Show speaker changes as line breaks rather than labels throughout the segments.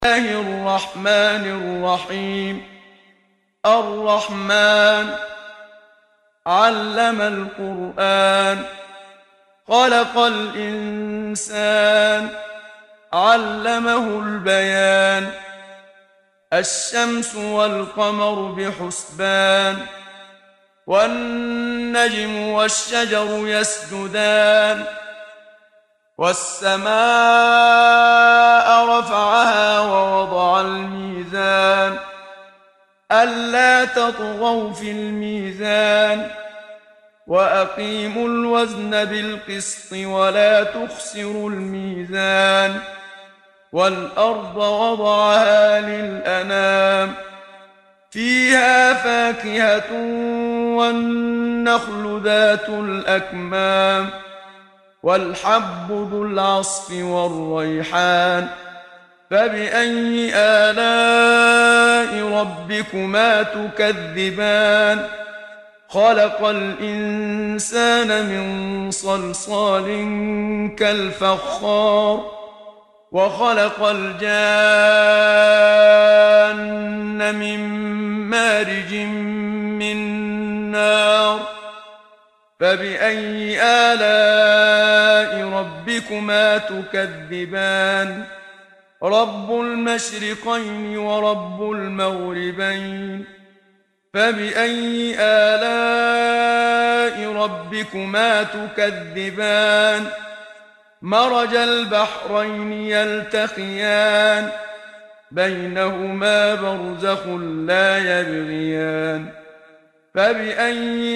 الله الرحمن الرحيم. الرحمن علم القرآن، خلق الإنسان، علمه البيان. الشمس والقمر بحسبان، والنجم والشجر يسجدان. والسماء رفعها ووضع الميزان، ألا تطغوا في الميزان، وأقيموا الوزن بالقسط ولا تخسروا الميزان. والأرض وضعها للأنام، فيها فاكهة والنخل ذات الأكمام، والحب ذو العصف والريحان. فبأي آلاء ربكما تكذبان؟ خلق الإنسان من صلصال كالفخار، وخلق الجان من مارج من نار. فبأي آلاء ربكما تكذبان؟ رب المشرقين ورب المغربين. فبأي آلاء ربكما تكذبان؟ مرج البحرين يلتقيان، بينهما برزخ لا يبغيان. فبأي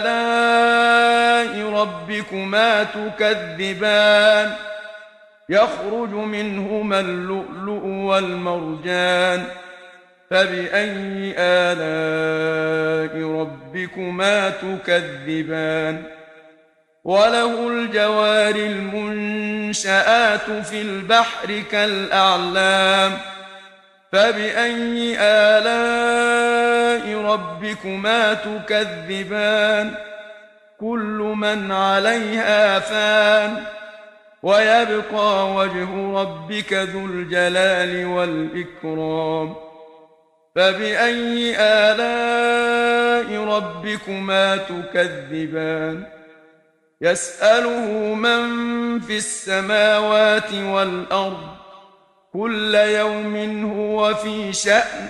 آلاء ربكما تكذبان؟ يخرج منهما اللؤلؤ والمرجان. فبأي آلاء ربكما تكذبان؟ وله الجوار المنشآت في البحر كالأعلام. فبأي آلاء ربكما تكذبان؟ كل من عليها فان، ويبقى وجه ربك ذو الجلال والإكرام. فبأي آلاء ربكما تكذبان؟ يسأله من في السماوات والأرض، كل يوم هو في شأن.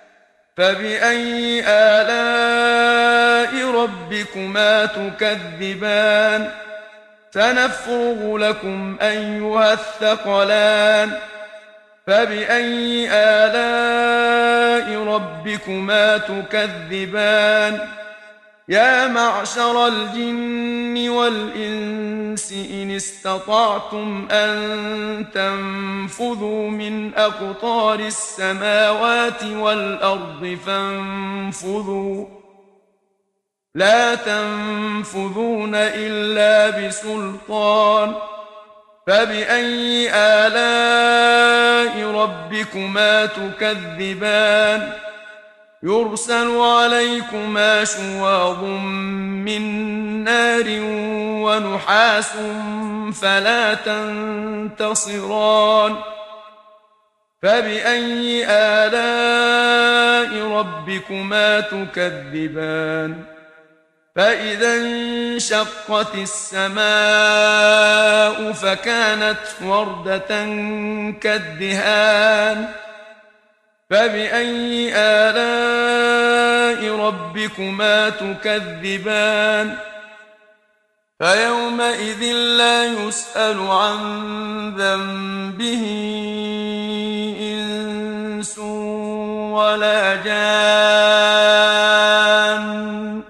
فبأي آلاء ربكما تكذبان؟ سنفرغ لكم أيها الثقلان. فبأي آلاء ربكما تكذبان؟ يا معشر الجن والإنس إن استطعتم أن تنفذوا من أقطار السماوات والأرض فانفذوا، لا تنفذون إلا بسلطان. فبأي آلاء ربكما تكذبان؟ يرسل عليكما شواظ من نار ونحاس فلا تنتصران. فبأي آلاء ربكما تكذبان؟ فإذا انشقت السماء فكانت وردة كالدهان. فبأي آلاء ربكما تكذبان؟ فيومئذ لا يسأل عن ذنبه إنس ولا جان.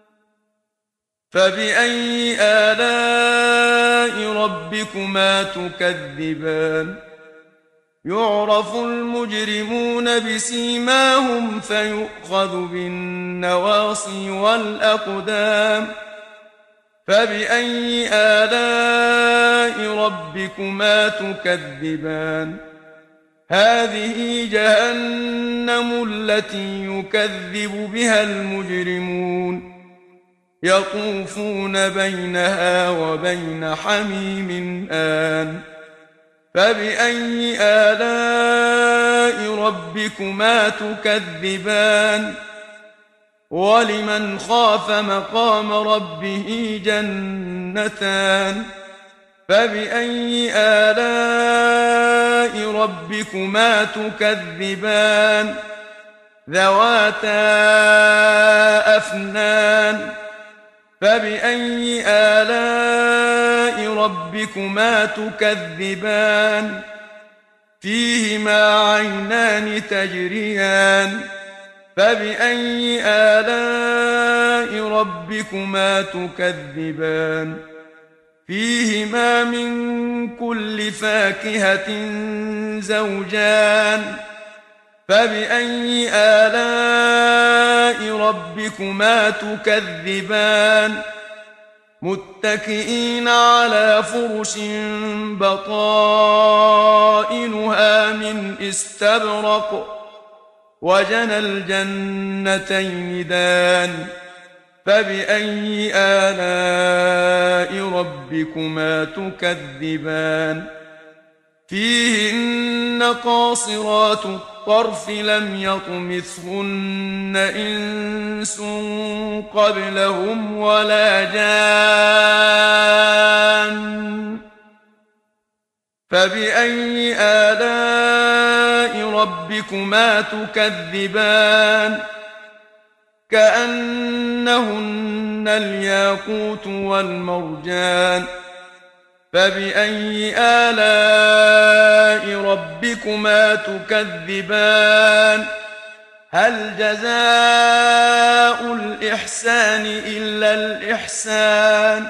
فبأي آلاء ربكما تكذبان؟ يعرف المجرمون بسيماهم فيؤخذ بالنواصي والأقدام. فبأي آلاء ربكما تكذبان؟ هذه جهنم التي يكذب بها المجرمون، يطوفون بينها وبين حميم آن. فبأي آلاء ربكما تكذبان ولمن خاف مقام ربه جنتان فبأي آلاء ربكما تكذبان ذواتا أفنان فبأي آلاء ربكما تكذبان فيهما عينان تجريان فبأي آلاء ربكما تكذبان فيهما من كل فاكهة زوجان فبأي آلاء ربكما تكذبان متكئين على فرش بطائنها من استبرق وجنى الجنتين دان فبأي آلاء ربكما تكذبان فيهن قاصرات الطرف لم يطمثهن إنس قبلهم ولا جان فبأي آلاء ربكما تكذبان كأنهن الياقوت والمرجان فبأي آلاء ربكما تكذبان هل جزاء الإحسان إلا الإحسان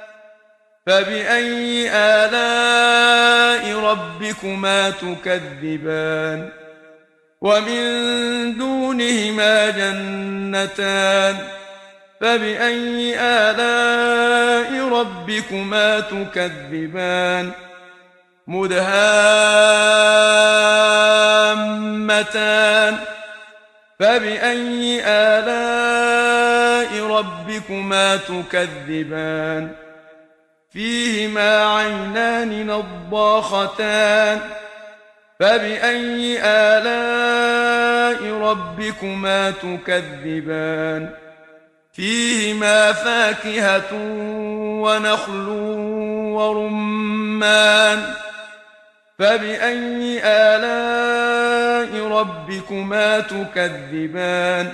فبأي آلاء ربكما تكذبان ومن دونهما جنتان فبأي آلاء ربكما تكذبان مدهامتان فبأي آلاء ربكما تكذبان فيهما عينان نضاختان فبأي آلاء ربكما تكذبان فيهما فاكهة ونخل ورمان فبأي آلاء ربكما تكذبان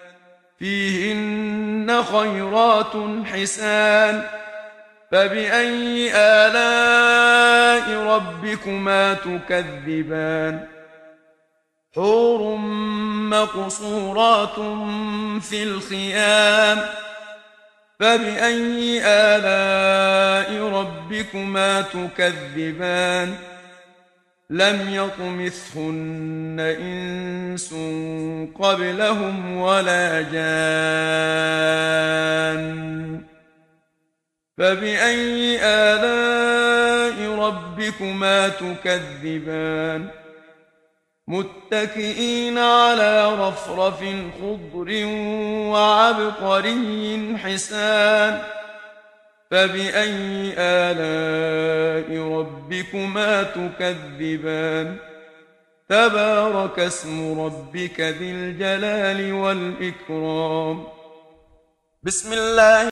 فيهن خيرات حسان فبأي آلاء ربكما تكذبان حور مقصورات في الخيام فبأي آلاء ربكما تكذبان لم يطمثهن إنس قبلهم ولا جان فبأي آلاء ربكما تكذبان متكئين على رفرف خضر وعبقري حسان فبأي آلاء ربكما تكذبان تبارك اسم ربك ذي الجلال والإكرام بسم الله